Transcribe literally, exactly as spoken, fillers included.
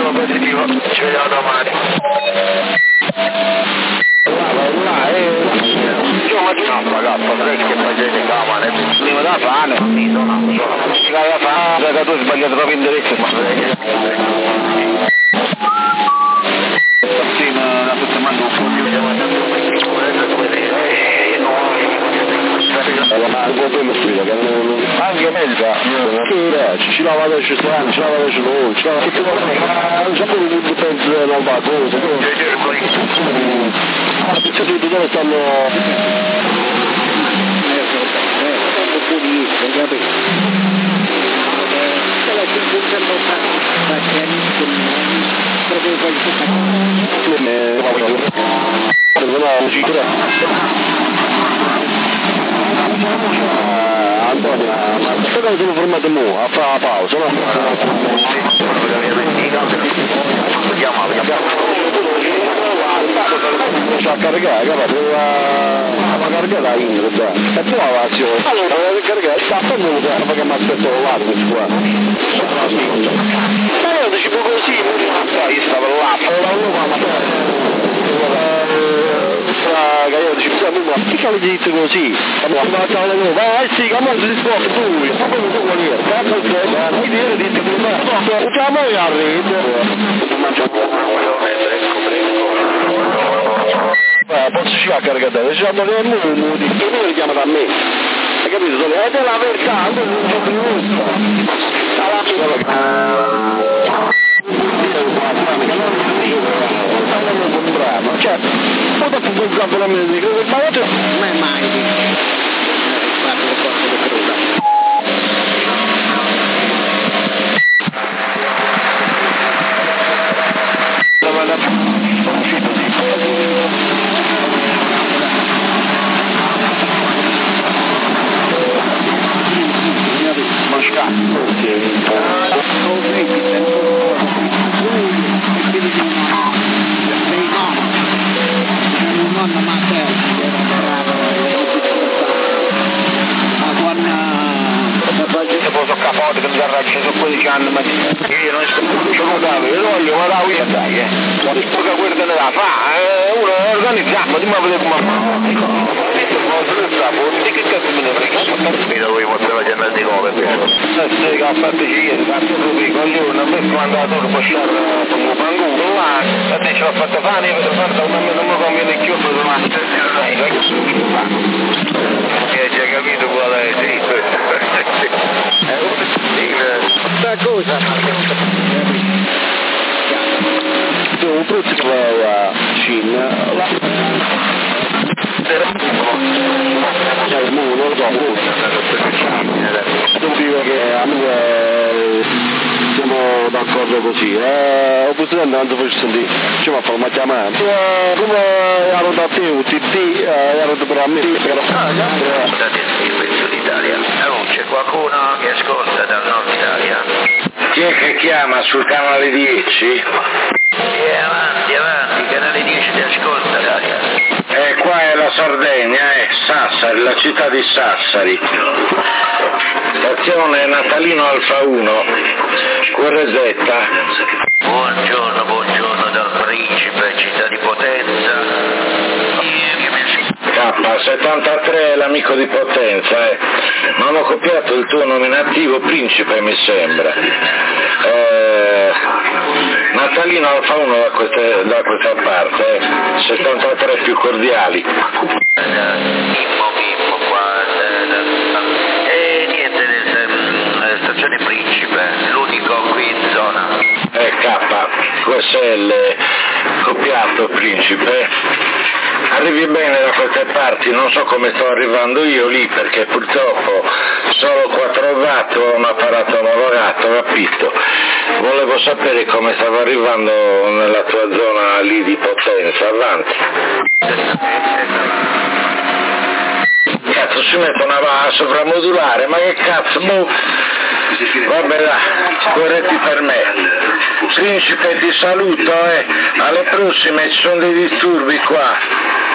solo positivo, ci vediamo domani. Là, eh, io ma no, ragazzi, sai che facete camere, prima da fare, mi sono, sono, si va da fare, che tu hai sbagliato proprio indirizzo, ma stamattina la settimana un po' di anche meglio, che ci lava da ci stanno, ci lava da ci noi, ci lava tutto non c'è più di penso non va cosa, c'è tutto dove stanno un po' di capito? La cinquecento ottanta Antonio, ma cosa sono formato mo? A fare la pausa, no? Vediamo, vediamo. C'ha a caricare, capito? La caricata Ingrid. E tu la vazione. Allora, la caricata sta facendo perché mi aspetto l'arbitro qua. Ma io dicevo così, io stavo là, che io dicevo, ma che cavolo di dite così? Ma vai sì, come si può tu? Ma come tu vuoi dire? Cazzo che mi dire di te come? Chiamo io a rete. Eh, posso ci a caricare, ci hanno dei numeri, che mi richiamano a me. Hai capito? Sono è la verità, non c'è più alla cioè, poi dopo un campo la mia dico, ma io non è mai fatto le cose che cruda. Capote che mi ha racceso quindici anni, ma io non ci notavo, io voglio, ma da qui dai, eh. Perché quello che ne da fa, uno organizziamo, dimmi a vedere come fa. Che cazzo me ne frega? Mi dovevo io poteva chiamare di nuovo, perché se che ha fatto ieri, ha fatto qui, coglione, a me quando ha dato posciare come un pangulo, là, a te ce l'ha fatta fare, io per fare una non mi conviene più, per una e ci hai capito qual è, sì, questa cosa un prossimo a Cina cioè non lo so devo dire che a me siamo d'accordo così eh, oppure andando per sentire ci va a fare una chiamata come ero da te U T T ero da per me pezzo d'Italia non c'è qualcuno che ascolta dal nord Italia. Chi è che chiama sul canale dieci? Eh, avanti, avanti, canale dieci ti ascolta Italia. Eh, qua è la Sardegna, eh, Sassari, la città di Sassari. Stazione Natalino Alfa uno, Corresetta. Buongiorno, buongiorno dal Principe, città di Potenza. K settantatré è l'amico di Potenza, eh. Non ho copiato il tuo nominativo Principe, mi sembra. Eh, Natalino Alfa uno da, queste, da questa parte, eh. settantatré più cordiali. Mimmo, Mimmo qua. E niente, nel, stazione Principe, l'unico qui in zona. Eh, K, Q S L, copiato Principe. Arrivi bene da queste parti, non so come sto arrivando io lì perché purtroppo solo quattro watt ho un apparato omologato, capito? Volevo sapere come stavo arrivando nella tua zona lì di Potenza, avanti. Cazzo si mette una va sovramodulare, ma che cazzo, boh. Vabbè là, corretti per me. Principe ti saluto, eh. Alle prossime, ci sono dei disturbi qua.